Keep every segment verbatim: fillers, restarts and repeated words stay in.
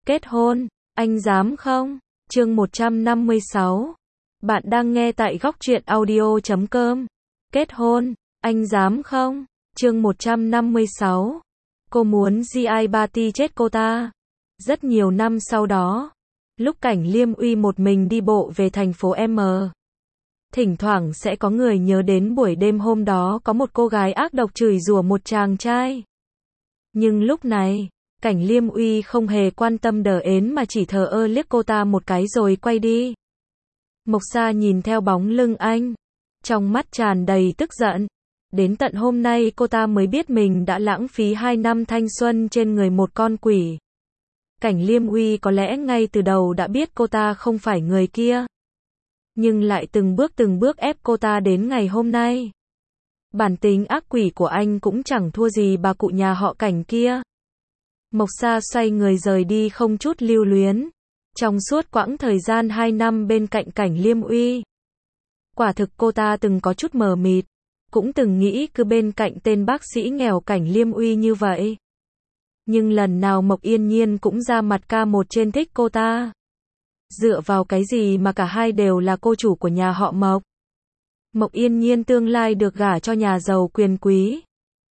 Kết hôn, anh dám không? Chương một trăm năm mươi sáu. Bạn đang nghe tại góc truyện audio chấm com. Kết hôn, anh dám không? Chương một trăm năm mươi sáu. Cô muốn gi i Party chết cô ta. Rất nhiều năm sau đó, lúc Cảnh Liêm Uy một mình đi bộ về thành phố M, thỉnh thoảng sẽ có người nhớ đến buổi đêm hôm đó có một cô gái ác độc chửi rủa một chàng trai. Nhưng lúc này, Cảnh Liêm Uy không hề quan tâm đờ ến mà chỉ thờ ơ liếc cô ta một cái rồi quay đi. Mộc Sa nhìn theo bóng lưng anh, trong mắt tràn đầy tức giận. Đến tận hôm nay cô ta mới biết mình đã lãng phí hai năm thanh xuân trên người một con quỷ. Cảnh Liêm Uy có lẽ ngay từ đầu đã biết cô ta không phải người kia, nhưng lại từng bước từng bước ép cô ta đến ngày hôm nay. Bản tính ác quỷ của anh cũng chẳng thua gì bà cụ nhà họ Cảnh kia. Mộc Sa xoay người rời đi không chút lưu luyến. Trong suốt quãng thời gian hai năm bên cạnh Cảnh Liêm Uy, quả thực cô ta từng có chút mờ mịt, cũng từng nghĩ cứ bên cạnh tên bác sĩ nghèo Cảnh Liêm Uy như vậy. Nhưng lần nào Mộc Yên Nhiên cũng ra mặt ca một trên thích cô ta. Dựa vào cái gì mà cả hai đều là cô chủ của nhà họ Mộc? Mộc Yên Nhiên tương lai được gả cho nhà giàu quyền quý,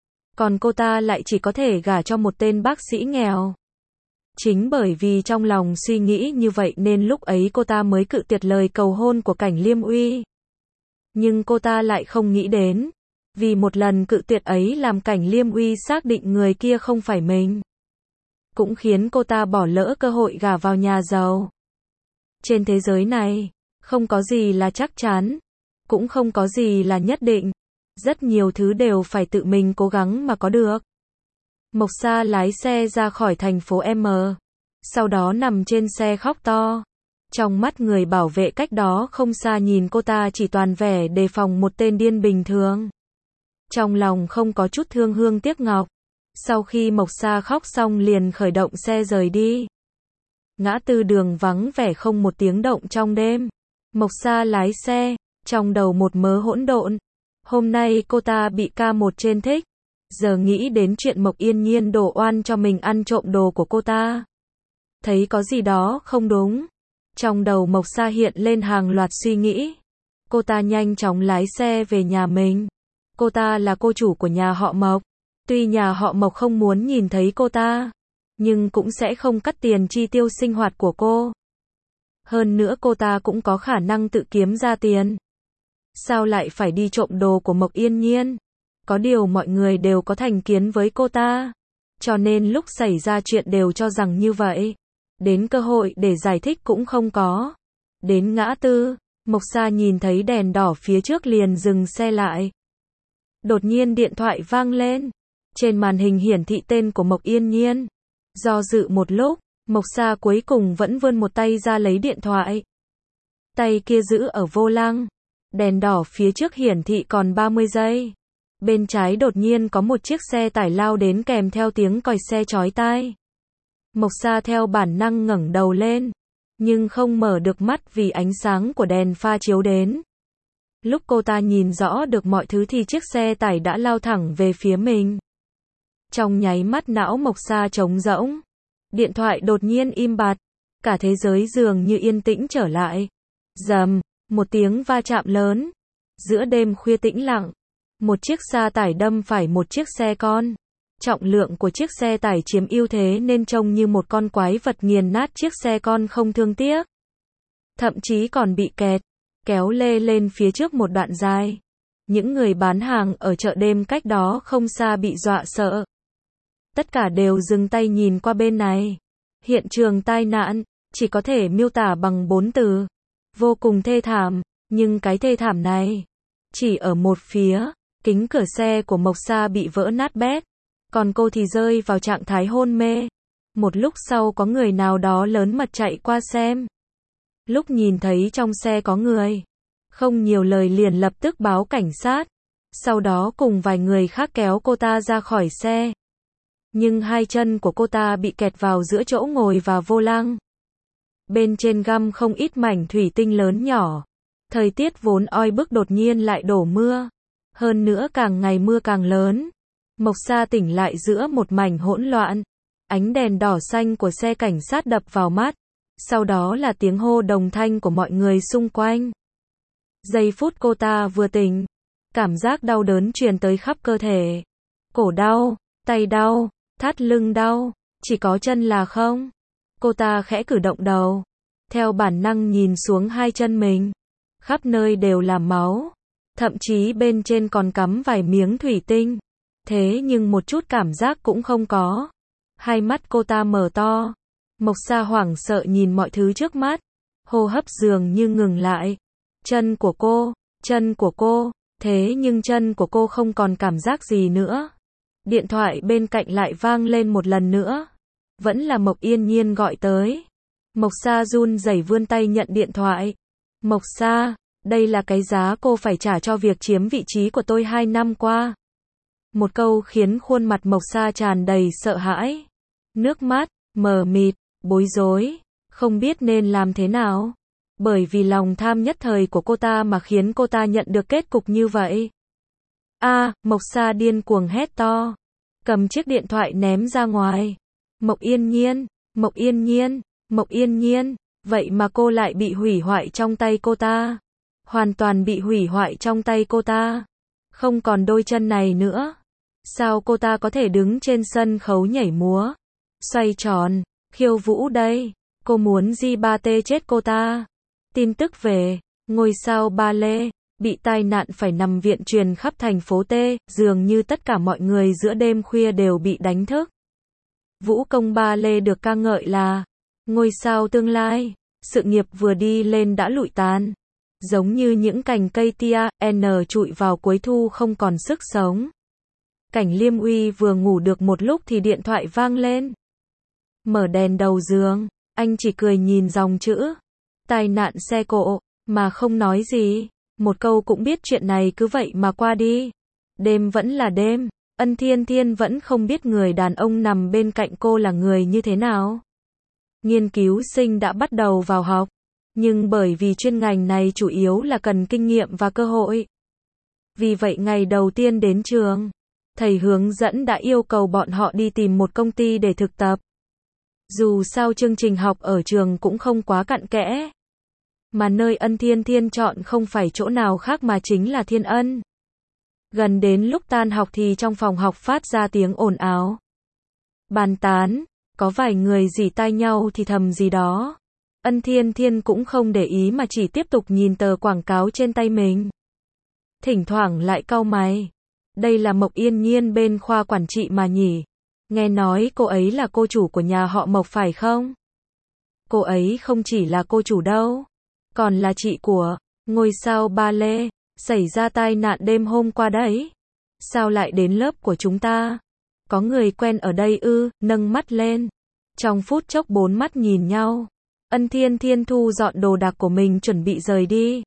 còn cô ta lại chỉ có thể gả cho một tên bác sĩ nghèo. Chính bởi vì trong lòng suy nghĩ như vậy nên lúc ấy cô ta mới cự tuyệt lời cầu hôn của Cảnh Liêm Uy. Nhưng cô ta lại không nghĩ đến, vì một lần cự tuyệt ấy làm Cảnh Liêm Uy xác định người kia không phải mình, cũng khiến cô ta bỏ lỡ cơ hội gả vào nhà giàu. Trên thế giới này, không có gì là chắc chắn, cũng không có gì là nhất định. Rất nhiều thứ đều phải tự mình cố gắng mà có được. Mộc Sa lái xe ra khỏi thành phố M, sau đó nằm trên xe khóc to. Trong mắt người bảo vệ cách đó không xa nhìn cô ta chỉ toàn vẻ đề phòng một tên điên bình thường. Trong lòng không có chút thương hương tiếc ngọc. Sau khi Mộc Sa khóc xong liền khởi động xe rời đi. Ngã tư đường vắng vẻ không một tiếng động trong đêm. Mộc Sa lái xe, trong đầu một mớ hỗn độn. Hôm nay cô ta bị ca một trên thích. Giờ nghĩ đến chuyện Mộc Yên Nhiên đổ oan cho mình ăn trộm đồ của cô ta, thấy có gì đó không đúng. Trong đầu Mộc Sa hiện lên hàng loạt suy nghĩ. Cô ta nhanh chóng lái xe về nhà mình. Cô ta là cô chủ của nhà họ Mộc. Tuy nhà họ Mộc không muốn nhìn thấy cô ta, nhưng cũng sẽ không cắt tiền chi tiêu sinh hoạt của cô. Hơn nữa cô ta cũng có khả năng tự kiếm ra tiền. Sao lại phải đi trộm đồ của Mộc Yên Nhiên? Có điều mọi người đều có thành kiến với cô ta, cho nên lúc xảy ra chuyện đều cho rằng như vậy. Đến cơ hội để giải thích cũng không có. Đến ngã tư, Mộc Sa nhìn thấy đèn đỏ phía trước liền dừng xe lại. Đột nhiên điện thoại vang lên. Trên màn hình hiển thị tên của Mộc Yên Nhiên. Do dự một lúc, Mộc Sa cuối cùng vẫn vươn một tay ra lấy điện thoại. Tay kia giữ ở vô lăng. Đèn đỏ phía trước hiển thị còn ba mươi giây. Bên trái đột nhiên có một chiếc xe tải lao đến kèm theo tiếng còi xe chói tai. Mộc Sa theo bản năng ngẩng đầu lên, nhưng không mở được mắt vì ánh sáng của đèn pha chiếu đến. Lúc cô ta nhìn rõ được mọi thứ thì chiếc xe tải đã lao thẳng về phía mình. Trong nháy mắt não Mộc Sa trống rỗng. Điện thoại đột nhiên im bặt. Cả thế giới dường như yên tĩnh trở lại. Rầm, một tiếng va chạm lớn. Giữa đêm khuya tĩnh lặng, một chiếc xe tải đâm phải một chiếc xe con. Trọng lượng của chiếc xe tải chiếm ưu thế nên trông như một con quái vật nghiền nát chiếc xe con không thương tiếc. Thậm chí còn bị kẹt, kéo lê lên phía trước một đoạn dài. Những người bán hàng ở chợ đêm cách đó không xa bị dọa sợ. Tất cả đều dừng tay nhìn qua bên này. Hiện trường tai nạn, chỉ có thể miêu tả bằng bốn từ. Vô cùng thê thảm, nhưng cái thê thảm này, chỉ ở một phía. Kính cửa xe của Mộc Sa bị vỡ nát bét, còn cô thì rơi vào trạng thái hôn mê. Một lúc sau có người nào đó lớn mật chạy qua xem. Lúc nhìn thấy trong xe có người, không nhiều lời liền lập tức báo cảnh sát. Sau đó cùng vài người khác kéo cô ta ra khỏi xe. Nhưng hai chân của cô ta bị kẹt vào giữa chỗ ngồi và vô lăng. Bên trên găm không ít mảnh thủy tinh lớn nhỏ. Thời tiết vốn oi bức đột nhiên lại đổ mưa. Hơn nữa càng ngày mưa càng lớn. Mộc Sa tỉnh lại giữa một mảnh hỗn loạn. Ánh đèn đỏ xanh của xe cảnh sát đập vào mắt. Sau đó là tiếng hô đồng thanh của mọi người xung quanh. Giây phút cô ta vừa tỉnh, cảm giác đau đớn truyền tới khắp cơ thể. Cổ đau, tay đau, thắt lưng đau, chỉ có chân là không. Cô ta khẽ cử động đầu, theo bản năng nhìn xuống hai chân mình. Khắp nơi đều là máu, thậm chí bên trên còn cắm vài miếng thủy tinh. Thế nhưng một chút cảm giác cũng không có. Hai mắt cô ta mở to. Mộc Sa hoảng sợ nhìn mọi thứ trước mắt. Hô hấp dường như ngừng lại. Chân của cô, chân của cô, thế nhưng chân của cô không còn cảm giác gì nữa. Điện thoại bên cạnh lại vang lên một lần nữa. Vẫn là Mộc Yên Nhiên gọi tới. Mộc Sa run rẩy vươn tay nhận điện thoại. Mộc Sa, đây là cái giá cô phải trả cho việc chiếm vị trí của tôi hai năm qua. Một câu khiến khuôn mặt Mộc Sa tràn đầy sợ hãi. Nước mắt, mờ mịt, bối rối, không biết nên làm thế nào. Bởi vì lòng tham nhất thời của cô ta mà khiến cô ta nhận được kết cục như vậy. A, à, Mộc Sa điên cuồng hét to. Cầm chiếc điện thoại ném ra ngoài. Mộc Yên Nhiên, Mộc Yên Nhiên, Mộc Yên Nhiên, vậy mà cô lại bị hủy hoại trong tay cô ta. Hoàn toàn bị hủy hoại trong tay cô ta. Không còn đôi chân này nữa. Sao cô ta có thể đứng trên sân khấu nhảy múa, xoay tròn, khiêu vũ đây? Cô muốn Di Ba Tê chết cô ta. Tin tức về, ngôi sao ballet bị tai nạn phải nằm viện truyền khắp thành phố T, dường như tất cả mọi người giữa đêm khuya đều bị đánh thức. Vũ công ballet được ca ngợi là ngôi sao tương lai, sự nghiệp vừa đi lên đã lụi tàn. Giống như những cành cây tia, N trụi vào cuối thu không còn sức sống. Cảnh Liêm Uy vừa ngủ được một lúc thì điện thoại vang lên. Mở đèn đầu giường, anh chỉ cười nhìn dòng chữ tai nạn xe cộ, mà không nói gì. Một câu cũng biết chuyện này cứ vậy mà qua đi. Đêm vẫn là đêm, Ân Thiên Thiên vẫn không biết người đàn ông nằm bên cạnh cô là người như thế nào. Nghiên cứu sinh đã bắt đầu vào học, nhưng bởi vì chuyên ngành này chủ yếu là cần kinh nghiệm và cơ hội. Vì vậy ngày đầu tiên đến trường, thầy hướng dẫn đã yêu cầu bọn họ đi tìm một công ty để thực tập. Dù sao chương trình học ở trường cũng không quá cặn kẽ. Mà nơi Ân Thiên Thiên chọn không phải chỗ nào khác mà chính là Thiên Ân. Gần đến lúc tan học thì trong phòng học phát ra tiếng ồn ào. Bàn tán, có vài người rỉ tai nhau thì thầm gì đó. Ân Thiên Thiên cũng không để ý mà chỉ tiếp tục nhìn tờ quảng cáo trên tay mình. Thỉnh thoảng lại cau mày. Đây là Mộc Yên Nhiên bên khoa quản trị mà nhỉ? Nghe nói cô ấy là cô chủ của nhà họ Mộc phải không? Cô ấy không chỉ là cô chủ đâu, còn là chị của ngôi sao ballet xảy ra tai nạn đêm hôm qua đấy. Sao lại đến lớp của chúng ta? Có người quen ở đây ư? Nâng mắt lên. Trong phút chốc bốn mắt nhìn nhau. Ân Thiên Thiên thu dọn đồ đạc của mình chuẩn bị rời đi.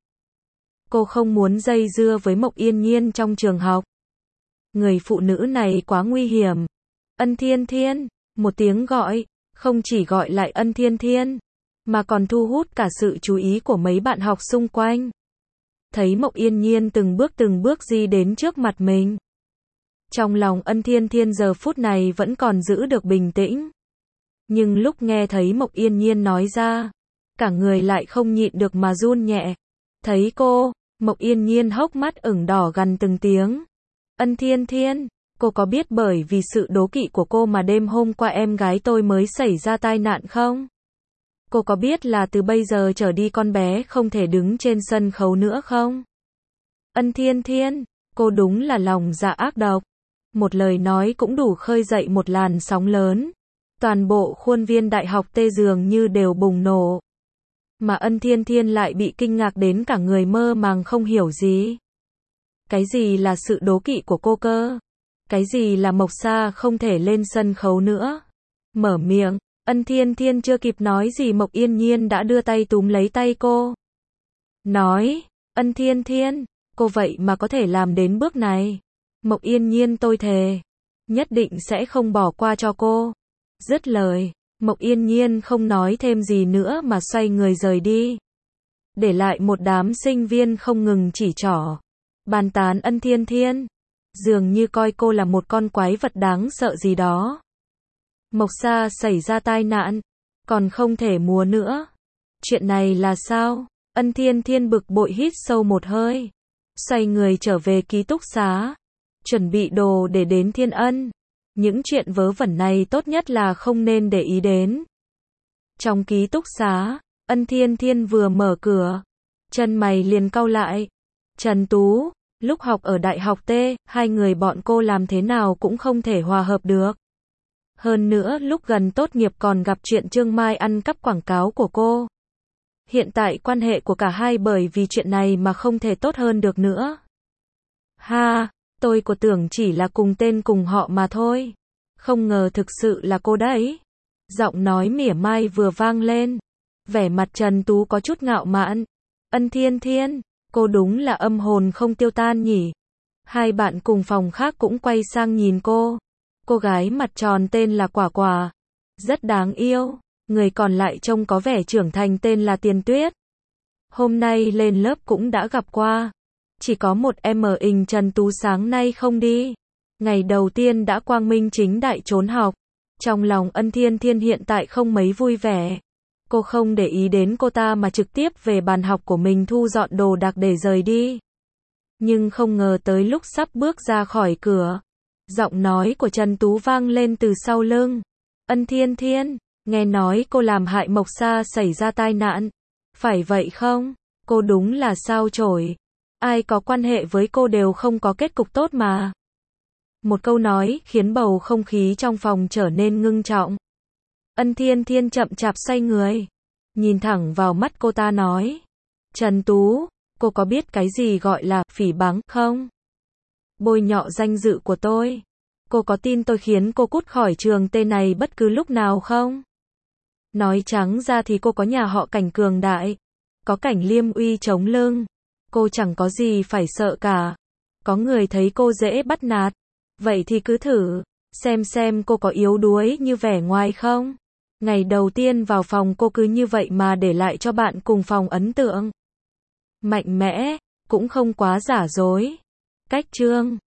Cô không muốn dây dưa với Mộc Yên Nhiên trong trường học. Người phụ nữ này quá nguy hiểm. Ân Thiên Thiên, một tiếng gọi, không chỉ gọi lại Ân Thiên Thiên, mà còn thu hút cả sự chú ý của mấy bạn học xung quanh. Thấy Mộc Yên Nhiên từng bước từng bước đi đến trước mặt mình. Trong lòng Ân Thiên Thiên giờ phút này vẫn còn giữ được bình tĩnh. Nhưng lúc nghe thấy Mộc Yên Nhiên nói ra, cả người lại không nhịn được mà run nhẹ. Thấy cô, Mộc Yên Nhiên hốc mắt ửng đỏ gằn từng tiếng. Ân Thiên Thiên, cô có biết bởi vì sự đố kỵ của cô mà đêm hôm qua em gái tôi mới xảy ra tai nạn không? Cô có biết là từ bây giờ trở đi con bé không thể đứng trên sân khấu nữa không? Ân Thiên Thiên, cô đúng là lòng dạ ác độc. Một lời nói cũng đủ khơi dậy một làn sóng lớn. Toàn bộ khuôn viên đại học Tê dường như đều bùng nổ. Mà Ân Thiên Thiên lại bị kinh ngạc đến cả người mơ màng không hiểu gì. Cái gì là sự đố kỵ của cô cơ? Cái gì là Mộc Sa không thể lên sân khấu nữa? Mở miệng, Ân Thiên Thiên chưa kịp nói gì Mộc Yên Nhiên đã đưa tay túm lấy tay cô. Nói, Ân Thiên Thiên, cô vậy mà có thể làm đến bước này. Mộc Yên Nhiên tôi thề, nhất định sẽ không bỏ qua cho cô. Dứt lời, Mộc Yên Nhiên không nói thêm gì nữa mà xoay người rời đi. Để lại một đám sinh viên không ngừng chỉ trỏ, bàn tán Ân Thiên Thiên. Dường như coi cô là một con quái vật đáng sợ gì đó. Mộc Sa xảy ra tai nạn, còn không thể múa nữa. Chuyện này là sao? Ân Thiên Thiên bực bội hít sâu một hơi, xoay người trở về ký túc xá, chuẩn bị đồ để đến Thiên Ân. Những chuyện vớ vẩn này tốt nhất là không nên để ý đến. Trong ký túc xá, Ân Thiên Thiên vừa mở cửa, chân mày liền cau lại. Trần Tú, lúc học ở đại học T, hai người bọn cô làm thế nào cũng không thể hòa hợp được. Hơn nữa lúc gần tốt nghiệp còn gặp chuyện Trương Mai ăn cắp quảng cáo của cô. Hiện tại quan hệ của cả hai bởi vì chuyện này mà không thể tốt hơn được nữa. Ha, tôi của tưởng chỉ là cùng tên cùng họ mà thôi. Không ngờ thực sự là cô đấy. Giọng nói mỉa mai vừa vang lên. Vẻ mặt Trần Tú có chút ngạo mạn. Ân Thiên Thiên, cô đúng là âm hồn không tiêu tan nhỉ. Hai bạn cùng phòng khác cũng quay sang nhìn cô. Cô gái mặt tròn tên là Quả Quả, rất đáng yêu. Người còn lại trông có vẻ trưởng thành tên là Tiền Tuyết. Hôm nay lên lớp cũng đã gặp qua. Chỉ có một em ở ình Trần Tú sáng nay không đi. Ngày đầu tiên đã quang minh chính đại trốn học. Trong lòng Ân Thiên Thiên hiện tại không mấy vui vẻ. Cô không để ý đến cô ta mà trực tiếp về bàn học của mình thu dọn đồ đạc để rời đi. Nhưng không ngờ tới lúc sắp bước ra khỏi cửa, giọng nói của Trần Tú vang lên từ sau lưng. Ân Thiên Thiên, nghe nói cô làm hại Mộc Sa xảy ra tai nạn. Phải vậy không? Cô đúng là sao chổi. Ai có quan hệ với cô đều không có kết cục tốt mà. Một câu nói khiến bầu không khí trong phòng trở nên ngưng trọng. Ân Thiên Thiên chậm chạp xoay người, nhìn thẳng vào mắt cô ta nói. Trần Tú, cô có biết cái gì gọi là phỉ báng không? Bôi nhọ danh dự của tôi. Cô có tin tôi khiến cô cút khỏi trường T này bất cứ lúc nào không? Nói trắng ra thì cô có nhà họ Cảnh cường đại, có Cảnh Liêm uy chống lưng. Cô chẳng có gì phải sợ cả. Có người thấy cô dễ bắt nạt, vậy thì cứ thử, xem xem cô có yếu đuối như vẻ ngoài không? Ngày đầu tiên vào phòng cô cứ như vậy mà để lại cho bạn cùng phòng ấn tượng mạnh mẽ, cũng không quá giả dối. Cách chương